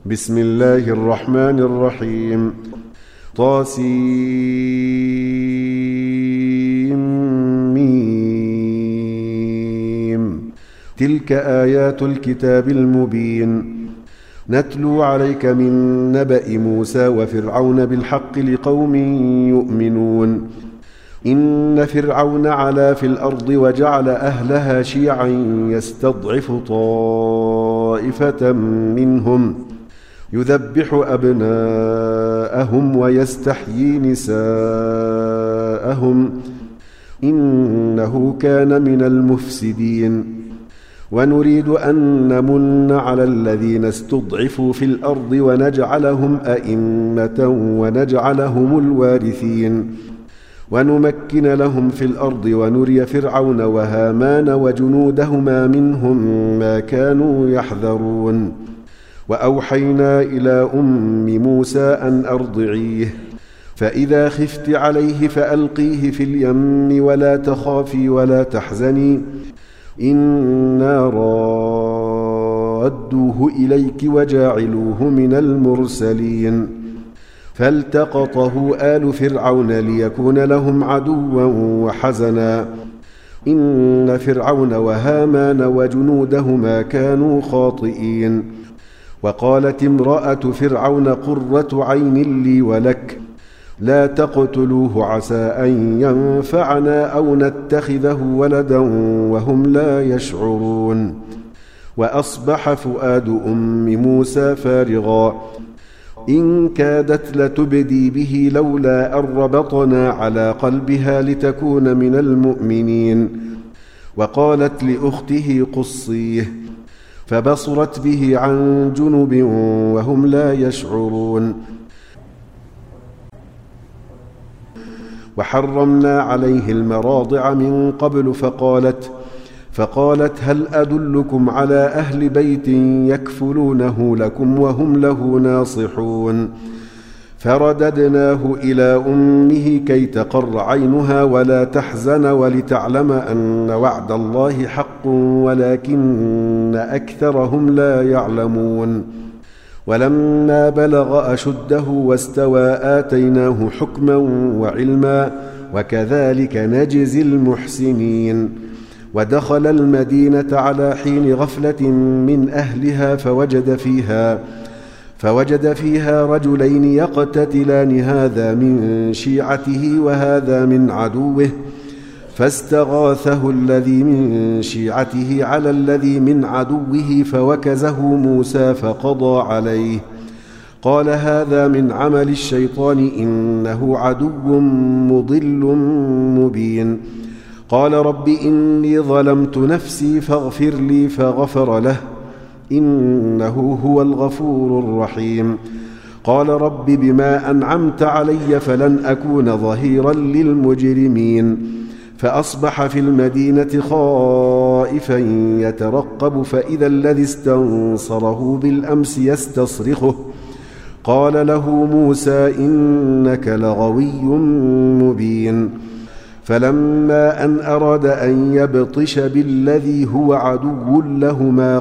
بسم الله الرحمن الرحيم. طاسيم. تلك آيات الكتاب المبين. نتلو عليك من نبأ موسى وفرعون بالحق لقوم يؤمنون. إن فرعون علا في الأرض وجعل أهلها شيعا يستضعف طائفة منهم يذبح أبناءهم ويستحيي نساءهم إنه كان من المفسدين. ونريد أن نمن على الذين استضعفوا في الأرض ونجعلهم أئمة ونجعلهم الوارثين ونمكن لهم في الأرض ونري فرعون وهامان وجنودهما منهم ما كانوا يحذرون. وأوحينا إلى أم موسى أن أرضعيه فإذا خفت عليه فألقيه في اليم ولا تخافي ولا تحزني إنا رادوه إليك وجاعلوه من المرسلين. فالتقطه آل فرعون ليكون لهم عدوا وحزنا إن فرعون وهامان وجنودهما كانوا خاطئين. وقالت امرأة فرعون قرة عين لي ولك لا تقتلوه عسى أن ينفعنا أو نتخذه ولدا وهم لا يشعرون. وأصبح فؤاد أم موسى فارغا إن كادت لتبدي به لولا أن ربطنا على قلبها لتكون من المؤمنين. وقالت لأخته قصيه فبصرت به عن جنب وهم لا يشعرون. وحرمنا عليه المراضع من قبل فقالت هل أدلكم على أهل بيت يكفلونه لكم وهم له ناصحون. فرددناه إلى أمه كي تقر عينها ولا تحزن ولتعلم أن وعد الله حق ولكن أكثرهم لا يعلمون. ولما بلغ أشده واستوى آتيناه حكما وعلما وكذلك نجزي المحسنين. ودخل المدينة على حين غفلة من أهلها فوجد فيها رجلين يقتتلان هذا من شيعته وهذا من عدوه فاستغاثه الذي من شيعته على الذي من عدوه فوكزه موسى فقضى عليه. قال هذا من عمل الشيطان إنه عدو مضل مبين. قال رب إني ظلمت نفسي فاغفر لي فغفر له إنه هو الغفور الرحيم. قال رب بما أنعمت علي فلن أكون ظهيرا للمجرمين. فأصبح في المدينة خائفا يترقب فإذا الذي استنصره بالأمس يستصرخه قال له موسى إنك لغوي مبين. فلما أن أراد أن يبطش بالذي هو عدو لهما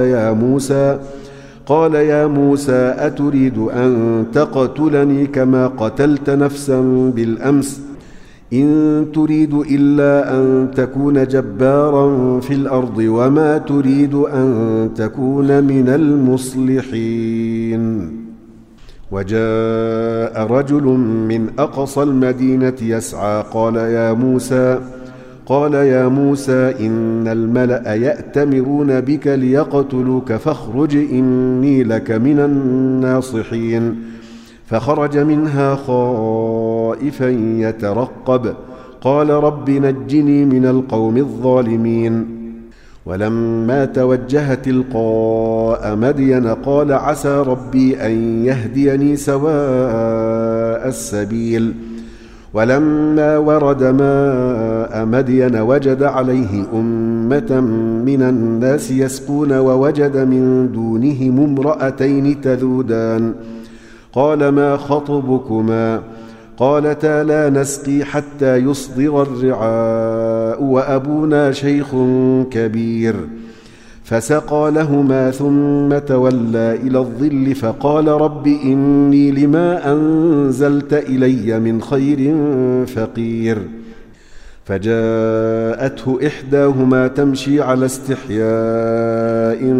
قال يا موسى أتريد أن تقتلني كما قتلت نفسا بالأمس إن تريد إلا أن تكون جبارا في الأرض وما تريد أن تكون من المصلحين. وجاء رجل من أقصى المدينة يسعى قال يا موسى إن الملأ يأتمرون بك ليقتلوك فاخرج إني لك من الناصحين. فخرج منها خائفا يترقب قال رب نجني من القوم الظالمين. ولما توجه تلقاء مدين قال عسى ربي أن يهديني سواء السبيل. ولما ورد ماء مدين وجد عليه أمة من الناس يسقون ووجد من دونهم امرأتين تذودان قال ما خطبكما قالتا لا نسقي حتى يصدر الرعاء وأبونا شيخ كبير. فسقى لهما ثم تولى إلى الظل فقال رب إني لما أنزلت إلي من خير فقير. فجاءته إحداهما تمشي على استحياء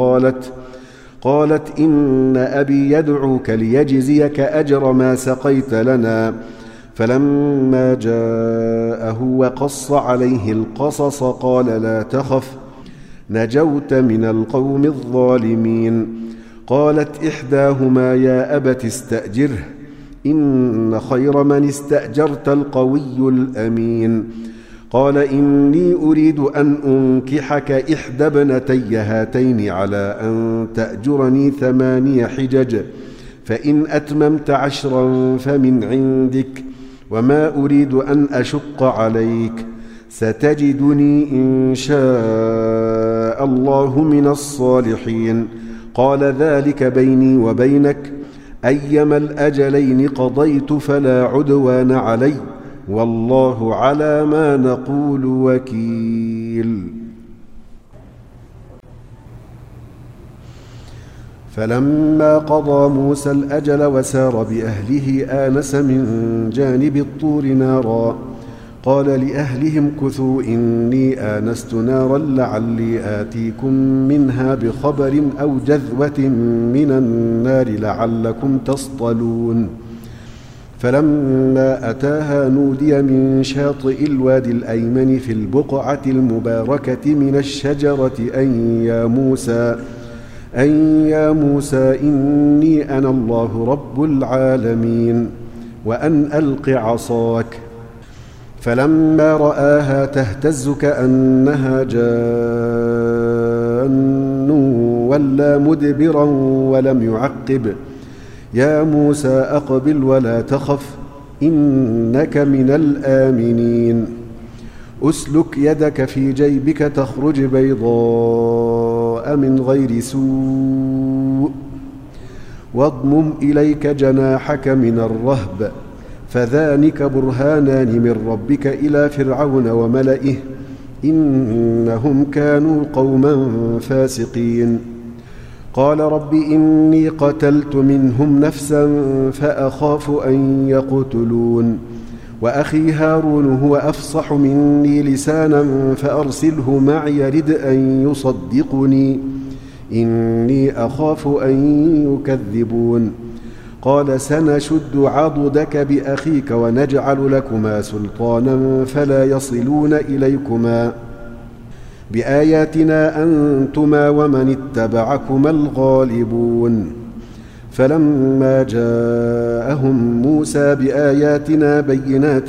قالت إن أبي يدعوك ليجزيك أجر ما سقيت لنا. فلما جاءه وقص عليه القصص قال لا تخف نجوت من القوم الظالمين. قالت إحداهما يا أبت استأجره إن خير من استأجرت القوي الأمين. قال إني أريد أن أنكحك إحدى ابنتي هاتين على أن تأجرني 8 حجج فإن أتممت 10 فمن عندك وما أريد أن أشق عليك ستجدني إن شاء الله من الصالحين. قال ذلك بيني وبينك أيما الأجلين قضيت فلا عدوان علي والله على ما نقول وكيل. فلما قضى موسى الأجل وسار بأهله آنس من جانب الطور نارا قال لأهلهم كثوا إني آنست نارا لعلي آتيكم منها بخبر أو جذوة من النار لعلكم تصطلون. فلما أتاها نودي من شاطئ الوادي الأيمن في البقعة المباركة من الشجرة أن يا موسى إني أنا الله رب العالمين وأن ألق عصاك. فلما رآها تهتز كأنها جان ولى مدبرا ولم يعقب. يا موسى أقبل ولا تخف إنك من الآمنين. أسلك يدك في جيبك تخرج بيضاء من غير سوء واضمم إليك جناحك من الرهب فذلك برهانان من ربك إلى فرعون وملئه إنهم كانوا قوما فاسقين. قال رب إني قتلت منهم نفسا فأخاف أن يقتلون وأخي هارون هو أفصح مني لسانا فأرسله معي يرد أن يصدقني إني أخاف أن يكذبون. قال سنشد عضدك بأخيك ونجعل لكما سلطانا فلا يصلون إليكما بآياتنا أنتما ومن اتبعكما الغالبون. فلما جاءهم موسى بآياتنا بينات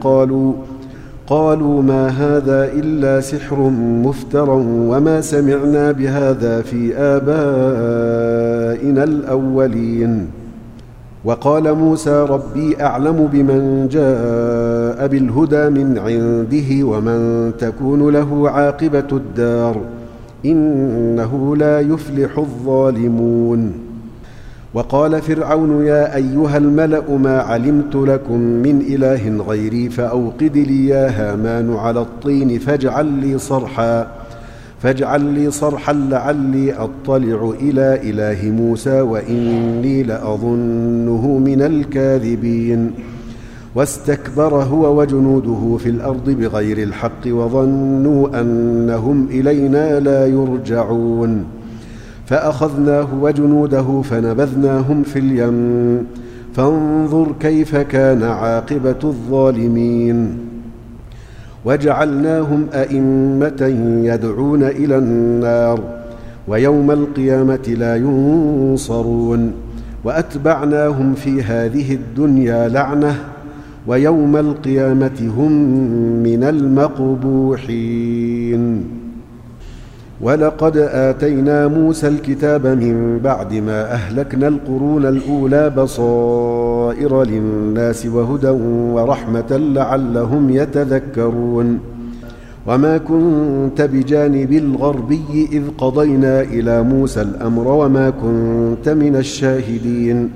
قالوا ما هذا إلا سحر مفترى وما سمعنا بهذا في آبائنا الأولين. وقال موسى ربي أعلم بمن جاء بالهدى من عنده ومن تكون له عاقبة الدار إنه لا يفلح الظالمون. وقال فرعون يا أيها الملأ ما علمت لكم من إله غيري فأوقد لي يا هامان على الطين فاجعل لي صرحا لعلي أطلع إلى إله موسى وإني لأظنه من الكاذبين. واستكبر هو وجنوده في الأرض بغير الحق وظنوا أنهم إلينا لا يرجعون. فأخذناه وجنوده فنبذناهم في اليم فانظر كيف كان عاقبة الظالمين. وجعلناهم أئمة يدعون إلى النار ويوم القيامة لا ينصرون. وأتبعناهم في هذه الدنيا لعنة ويوم القيامة هم من المقبوحين. ولقد آتينا موسى الكتاب من بعد ما أهلكنا القرون الأولى بصائر للناس وهدى ورحمة لعلهم يتذكرون. وما كنت بجانب الغربي إذ قضينا إلى موسى الأمر وما كنت من الشاهدين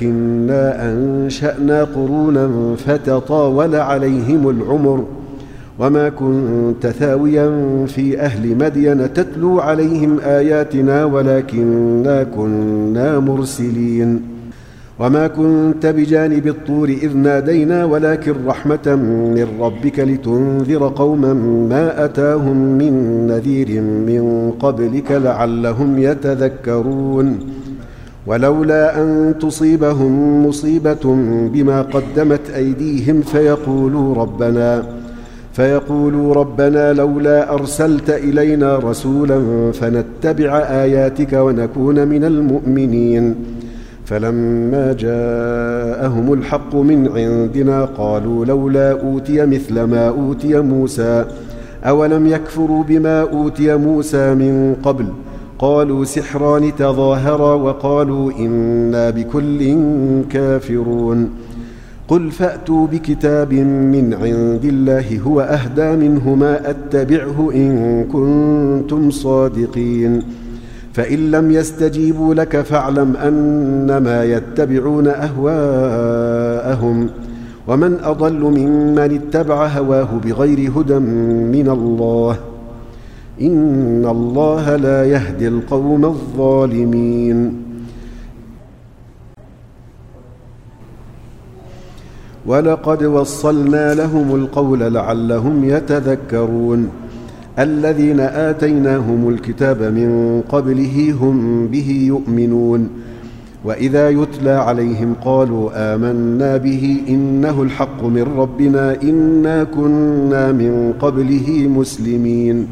ولكننا أنشأنا قرونا فتطاول عليهم العمر وما كنت ثاويا في أهل مدين تتلو عليهم آياتنا ولكننا كنا مرسلين وما كنت بجانب الطور إذ نادينا ولكن رحمة من ربك لتنذر قوما ما أتاهم من نذير من قبلك لعلهم يتذكرون ولولا أن تصيبهم مصيبة بما قدمت أيديهم فيقولوا ربنا لولا أرسلت إلينا رسولا فنتبع آياتك ونكون من المؤمنين فلما جاءهم الحق من عندنا قالوا لولا أوتي مثل ما أوتي موسى أولم يكفروا بما أوتي موسى من قبل قالوا سحران تظاهرا وقالوا إنا بكل كافرون قل فأتوا بكتاب من عند الله هو أهدى منهما أتبعه إن كنتم صادقين فإن لم يستجيبوا لك فاعلم أنما يتبعون أهواءهم ومن أضل ممن اتبع هواه بغير هدى من الله إن الله لا يهدي القوم الظالمين ولقد وصلنا لهم القول لعلهم يتذكرون الذين آتيناهم الكتاب من قبله هم به يؤمنون وإذا يتلى عليهم قالوا آمنا به إنه الحق من ربنا إنا كنا من قبله مسلمين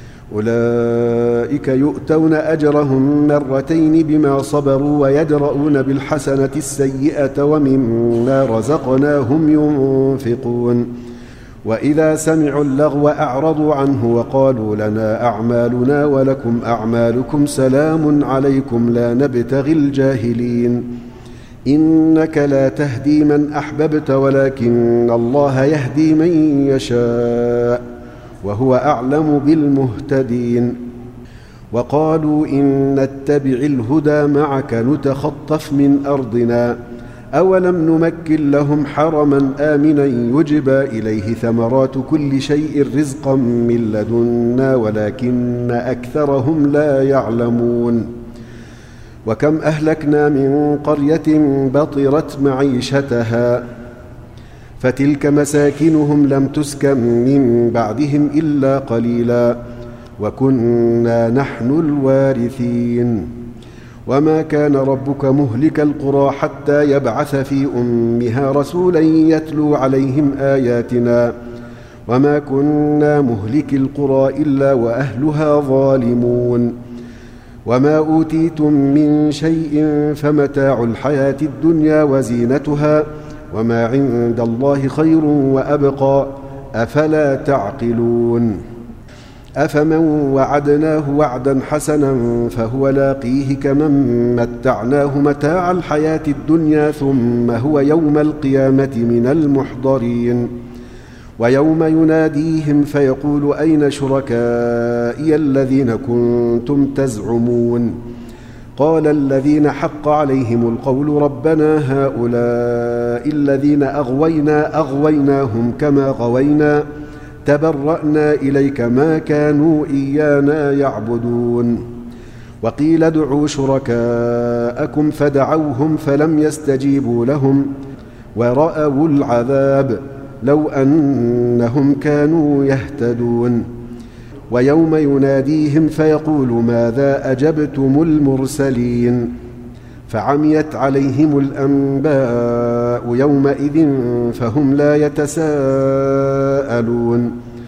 أولئك يؤتون أجرهم مرتين بما صبروا ويدرؤون بالحسنة السيئة ومما رزقناهم ينفقون وإذا سمعوا اللغو أعرضوا عنه وقالوا لنا أعمالنا ولكم أعمالكم سلام عليكم لا نبتغي الجاهلين إنك لا تهدي من أحببت ولكن الله يهدي من يشاء وهو أعلم بالمهتدين وقالوا إن نتبع الهدى معك نتخطف من أرضنا أولم نمكن لهم حرما آمنا يجبى إليه ثمرات كل شيء رزقا من لدنا ولكن أكثرهم لا يعلمون وكم أهلكنا من قرية بطرت معيشتها فتلك مساكنهم لم تسكن من بعدهم إلا قليلا وكنا نحن الوارثين وما كان ربك مهلك القرى حتى يبعث في أمها رسولا يتلو عليهم آياتنا وما كنا مهلك القرى إلا وأهلها ظالمون وما أوتيتم من شيء فمتاع الحياة الدنيا وزينتها وما عند الله خير وأبقى أفلا تعقلون أفمن وعدناه وعدا حسنا فهو لاقيه كمن متعناه متاع الحياة الدنيا ثم هو يوم القيامة من المحضرين ويوم يناديهم فيقول أين شركائي الذين كنتم تزعمون قال الذين حق عليهم القول ربنا هؤلاء الذين أغويناهم كما غوينا تبرأنا إليك ما كانوا إيانا يعبدون وقيل ادعوا شركاءكم فدعوهم فلم يستجيبوا لهم ورأوا العذاب لو أنهم كانوا يهتدون ويوم يناديهم فيقول ماذا أجبتم المرسلين فعميت عليهم الأنباء يومئذ فهم لا يتساءلون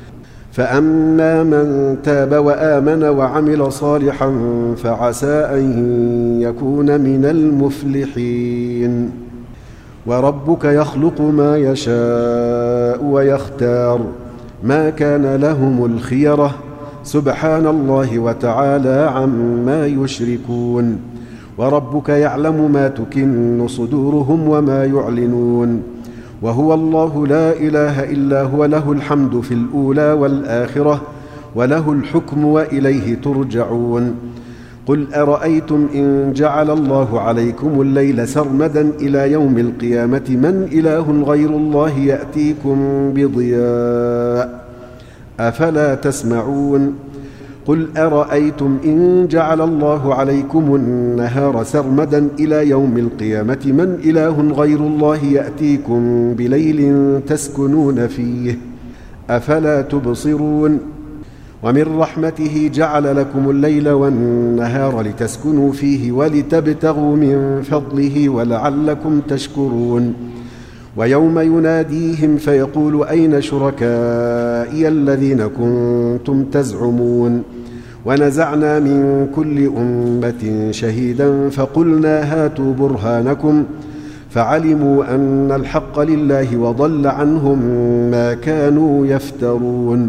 فأما من تاب وآمن وعمل صالحا فعسى أن يكون من المفلحين وربك يخلق ما يشاء ويختار ما كان لهم الخيرة سبحان الله وتعالى عما يشركون وربك يعلم ما تكن صدورهم وما يعلنون وهو الله لا إله إلا هو له الحمد في الأولى والآخرة وله الحكم وإليه ترجعون قل أرأيتم إن جعل الله عليكم الليل سرمدا إلى يوم القيامة من إله غير الله يأتيكم بضياء أفلا تسمعون قل أرأيتم إن جعل الله عليكم النهار سرمدا إلى يوم القيامة من إله غير الله يأتيكم بليل تسكنون فيه أفلا تبصرون ومن رحمته جعل لكم الليل والنهار لتسكنوا فيه ولتبتغوا من فضله ولعلكم تشكرون ويوم يناديهم فيقول أين شركائي الذين كنتم تزعمون ونزعنا من كل أمة شهيدا فقلنا هاتوا برهانكم فعلموا أن الحق لله وضل عنهم ما كانوا يفترون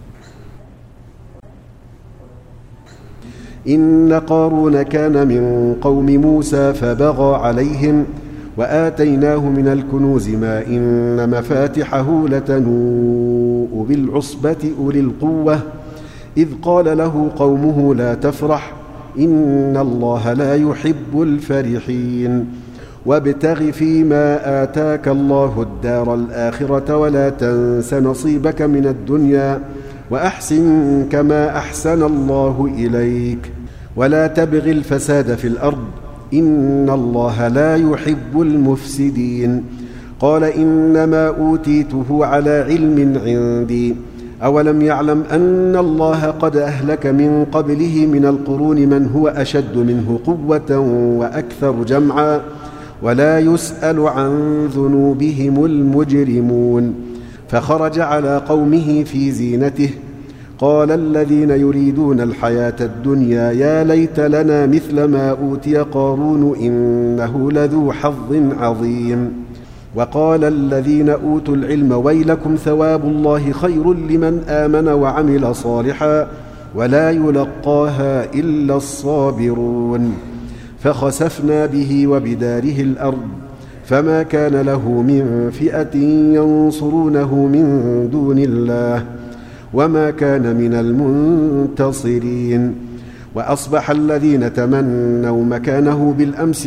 إن قارون كان من قوم موسى فبغى عليهم وآتيناه من الكنوز ما إن مفاتحه لتنوء بالعصبة أولي القوة إذ قال له قومه لا تفرح إن الله لا يحب الفرحين وابتغ فيما آتاك الله الدار الآخرة ولا تنس نصيبك من الدنيا وأحسن كما أحسن الله إليك ولا تبغ الفساد في الأرض إن الله لا يحب المفسدين قال إنما أوتيته على علم عندي أولم يعلم أن الله قد أهلك من قبله من القرون من هو أشد منه قوة وأكثر جمعا ولا يسأل عن ذنوبهم المجرمون فخرج على قومه في زينته قال الذين يريدون الحياة الدنيا يا ليت لنا مثل ما أوتي قارون إنه لذو حظ عظيم وقال الذين أوتوا العلم ويلكم ثواب الله خير لمن آمن وعمل صالحا ولا يلقاها إلا الصابرون فخسفنا به وبداره الأرض فما كان له من فئة ينصرونه من دون الله وما كان من المنتصرين وأصبح الذين تمنوا مكانه بالأمس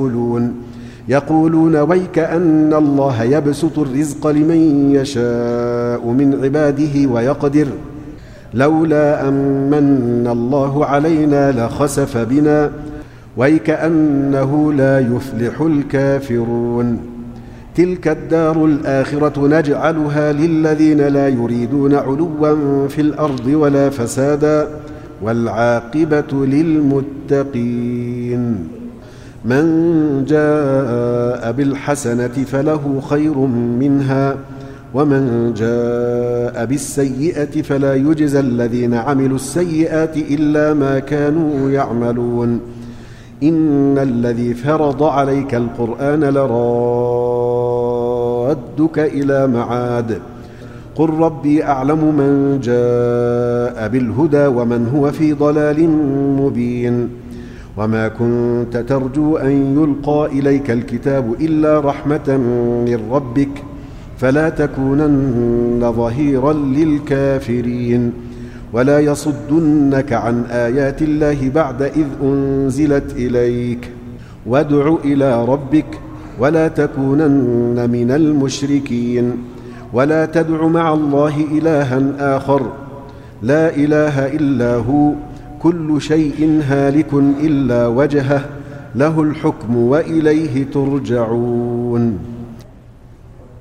يقولون ويك أن الله يبسط الرزق لمن يشاء من عباده ويقدر لولا أمن الله علينا لخسف بنا ويك أنه لا يفلح الكافرون تلك الدار الآخرة نجعلها للذين لا يريدون علوا في الأرض ولا فسادا والعاقبة للمتقين من جاء بالحسنة فله خير منها ومن جاء بالسيئة فلا يجزى الذين عملوا السيئات إلا ما كانوا يعملون إن الذي فرض عليك القرآن لرادك إلى معاد قل ربي أعلم من جاء بالهدى ومن هو في ضلال مبين وما كنت ترجو أن يلقى إليك الكتاب إلا رحمة من ربك فلا تكونن ظهيرا للكافرين ولا يصدنك عن آيات الله بعد إذ أنزلت إليك وادع إلى ربك ولا تكونن من المشركين ولا تدع مع الله إلها آخر لا إله إلا هو كل شيء هالك إلا وجهه له الحكم وإليه ترجعون